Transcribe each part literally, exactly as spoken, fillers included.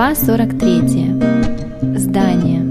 Глава сорок третья. Здание.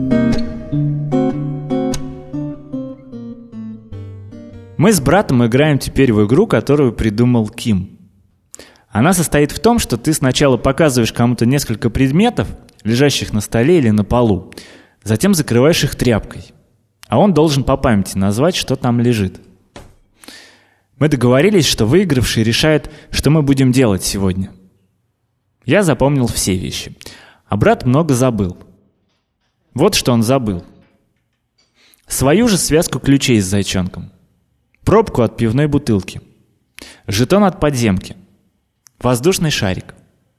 Мы с братом играем теперь в игру, которую придумал Ким. Она состоит в том, что ты сначала показываешь кому-то несколько предметов, лежащих на столе или на полу, затем закрываешь их тряпкой, а он должен по памяти назвать, что там лежит. Мы договорились, что выигравший решает, что мы будем делать сегодня. Я запомнил все вещи, а брат много забыл. Вот что он забыл. Свою же связку ключей с зайчонком, пробку от пивной бутылки, жетон от подземки, воздушный шарик.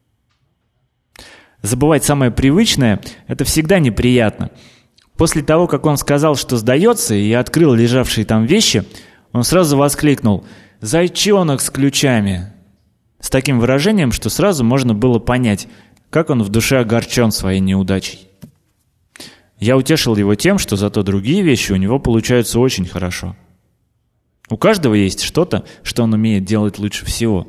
Забывать самое привычное – это всегда неприятно. После того, как он сказал, что сдается, и открыл лежавшие там вещи, он сразу воскликнул: «Зайчонок с ключами!» С таким выражением, что сразу можно было понять, как он в душе огорчен своей неудачей. Я утешил его тем, что зато другие вещи у него получаются очень хорошо. У каждого есть что-то, что он умеет делать лучше всего.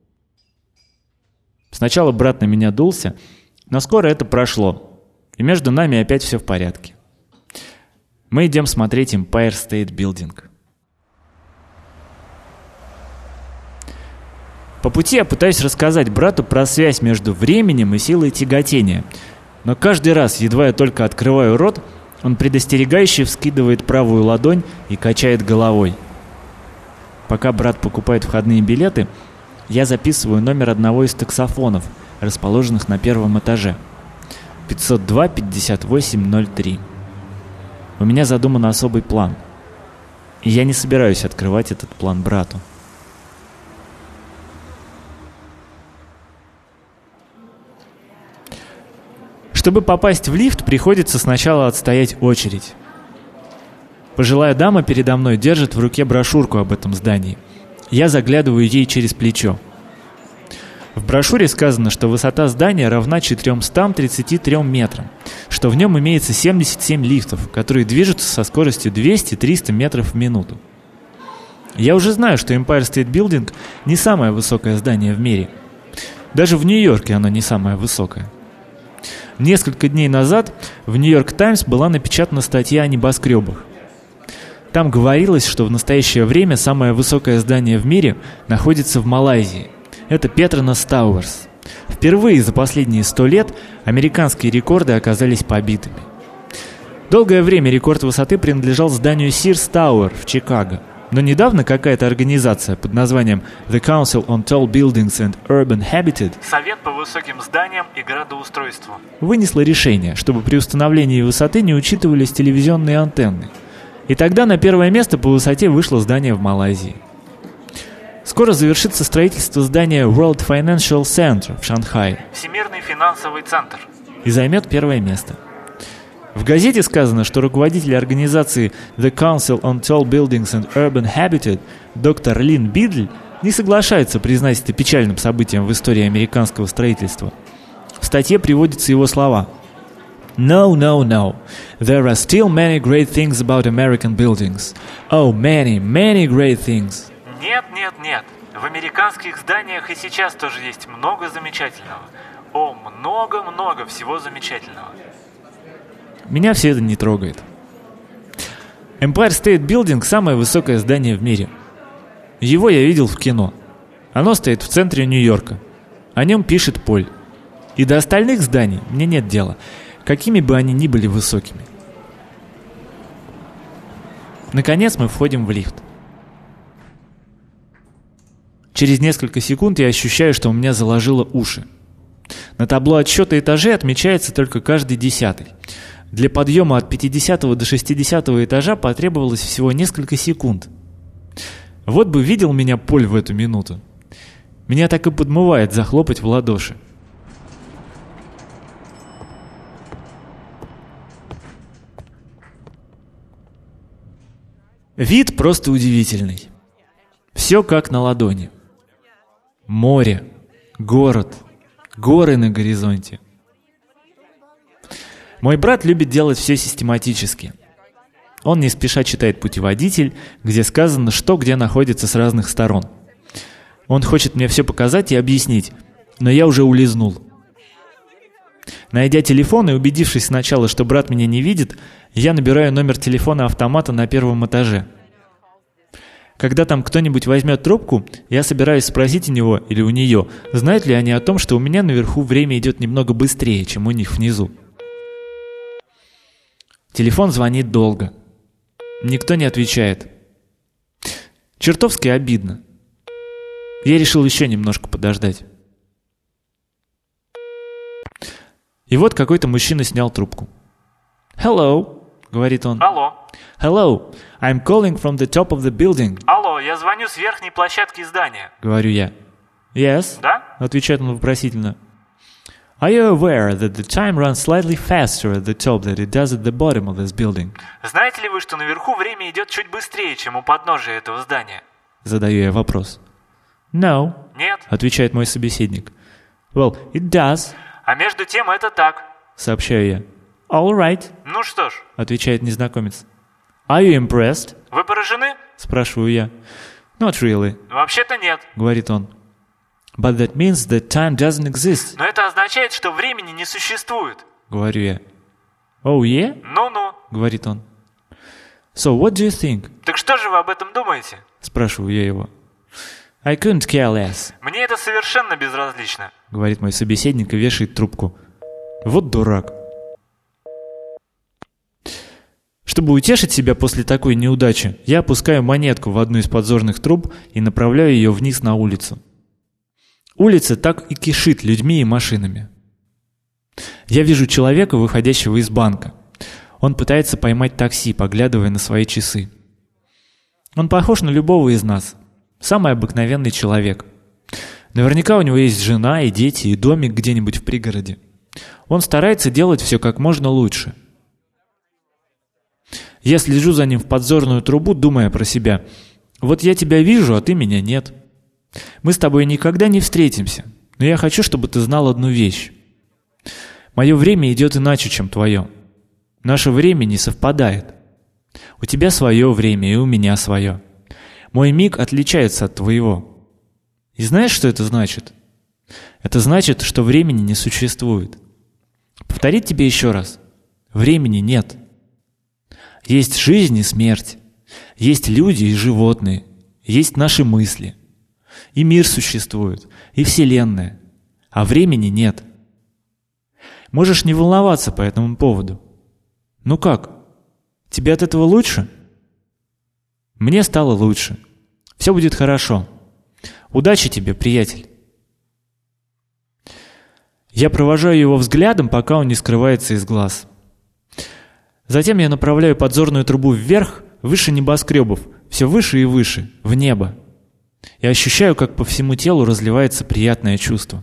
Сначала брат на меня дулся, но скоро это прошло, и между нами опять все в порядке. Мы идем смотреть Empire State Building. По пути я пытаюсь рассказать брату про связь между временем и силой тяготения, но каждый раз, едва я только открываю рот, он предостерегающе вскидывает правую ладонь и качает головой. Пока брат покупает входные билеты, я записываю номер одного из таксофонов, расположенных на первом этаже. пятьсот два пятьдесят восемь ноль три. У меня задуман особый план, и я не собираюсь открывать этот план брату. Чтобы попасть в лифт, приходится сначала отстоять очередь. Пожилая дама передо мной держит в руке брошюрку об этом здании. Я заглядываю ей через плечо. В брошюре сказано, что высота здания равна четыреста тридцать три метрам, что в нем имеется семьдесят семь лифтов, которые движутся со скоростью двести-триста метров в минуту. Я уже знаю, что Empire State Building не самое высокое здание в мире. Даже в Нью-Йорке оно не самое высокое. Несколько дней назад в Нью-Йорк Таймс была напечатана статья о небоскребах. Там говорилось, что в настоящее время самое высокое здание в мире находится в Малайзии. Это Petronas Towers. Впервые за последние сто лет американские рекорды оказались побитыми. Долгое время рекорд высоты принадлежал зданию Sears Tower в Чикаго. Но недавно какая-то организация под названием The Council on Tall Buildings and Urban Habitat Совет по высоким зданиям и градоустройству вынесла решение, чтобы при установлении высоты не учитывались телевизионные антенны. И тогда на первое место по высоте вышло здание в Малайзии. Скоро завершится строительство здания World Financial Center в Шанхае. Всемирный финансовый центр. И займет первое место. В газете сказано, что руководитель организации The Council on Tall Buildings and Urban Habitat доктор Лин Бидль не соглашается признать это печальным событием в истории американского строительства. В статье приводятся его слова: No, no, no. There are still many great things about American buildings. Oh, many, many great things. Нет, нет, нет. В американских зданиях и сейчас тоже есть много замечательного. О, много-много всего замечательного. Меня все это не трогает. Empire State Building – самое высокое здание в мире. Его я видел в кино. Оно стоит в центре Нью-Йорка. О нем пишет Поль. И до остальных зданий мне нет дела, какими бы они ни были высокими. Наконец мы входим в лифт. Через несколько секунд я ощущаю, что у меня заложило уши. На табло отсчета этажей отмечается только каждый десятый. Для подъема от пятидесятого до шестидесятого этажа потребовалось всего несколько секунд. Вот бы видел меня Поль в эту минуту. Меня так и подмывает захлопать в ладоши. Вид просто удивительный. Все как на ладони. Море, город, горы на горизонте. Мой брат любит делать все систематически. Он не спеша читает путеводитель, где сказано, что где находится с разных сторон. Он хочет мне все показать и объяснить, но я уже улизнул. Найдя телефон и убедившись сначала, что брат меня не видит, я набираю номер телефона автомата на первом этаже. Когда там кто-нибудь возьмет трубку, я собираюсь спросить у него или у нее, знают ли они о том, что у меня наверху время идет немного быстрее, чем у них внизу. Телефон звонит долго. Никто не отвечает. Чертовски обидно. Я решил еще немножко подождать. И вот какой-то мужчина снял трубку. «Hello», — говорит он. Алло. «Hello, I'm calling from the top of the building», Алло, я звоню с верхней площадки здания. — говорю я. «Yes», Да? — отвечает он вопросительно. «Are you aware that the time runs slightly faster at the top than it does at the bottom of this building?» Знаете ли вы, что наверху время идет чуть быстрее, чем у подножия этого здания? Задаю я вопрос. «No», — Нет. отвечает мой собеседник. «Well, it does», А между тем это так. — сообщаю я. «All right», Ну что ж, — отвечает незнакомец. «Are you impressed?» вы поражены? — спрашиваю я. «Not really», Вообще-то нет. — говорит он. «But that means that time doesn't exist», Но это означает, что времени не существует. — говорю я. «Oh, yeah?» Ну-ну. — говорит он. «So what do you think?» Так что же вы об этом думаете? — спрашиваю я его. «I couldn't care less», Мне это совершенно безразлично. — говорит мой собеседник и вешает трубку. Вот дурак. Чтобы утешить себя после такой неудачи, я опускаю монетку в одну из подзорных труб и направляю ее вниз на улицу. Улица так и кишит людьми и машинами. Я вижу человека, выходящего из банка. Он пытается поймать такси, поглядывая на свои часы. Он похож на любого из нас. Самый обыкновенный человек. Наверняка у него есть жена и дети, и домик где-нибудь в пригороде. Он старается делать все как можно лучше. Я слежу за ним в подзорную трубу, думая про себя. Вот я тебя вижу, а ты меня нет. Мы с тобой никогда не встретимся, но я хочу, чтобы ты знал одну вещь. Мое время идет иначе, чем твое. Наше время не совпадает. У тебя свое время, и у меня свое. Мой миг отличается от твоего. И знаешь, что это значит? Это значит, что времени не существует. Повторить тебе еще раз. Времени нет. Есть жизнь и смерть. Есть люди и животные. Есть наши мысли. И мир существует, и Вселенная. А времени нет. Можешь не волноваться по этому поводу. Ну как? Тебе от этого лучше? Мне стало лучше. Все будет хорошо. Удачи тебе, приятель. Я провожаю его взглядом, пока он не скрывается из глаз. Затем я направляю подзорную трубу вверх, выше небоскребов, все выше и выше, в небо. И ощущаю, как по всему телу разливается приятное чувство.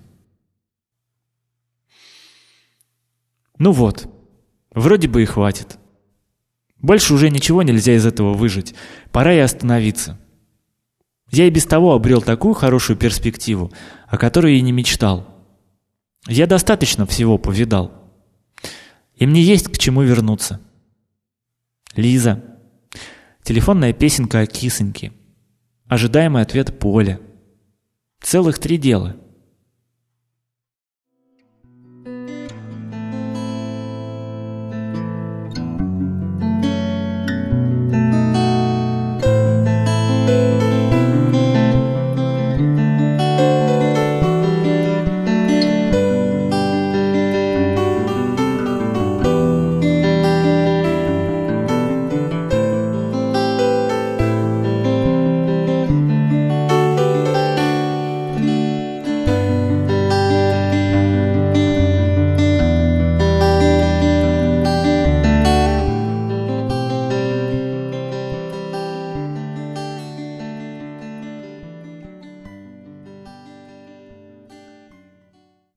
Ну вот, вроде бы и хватит. Больше уже ничего нельзя из этого выжить. Пора и остановиться. Я и без того обрел такую хорошую перспективу, о которой и не мечтал. Я достаточно всего повидал. И мне есть к чему вернуться. Лиза. Телефонная песенка о кисоньке. Ожидаемый ответ Поля. Целых три дела.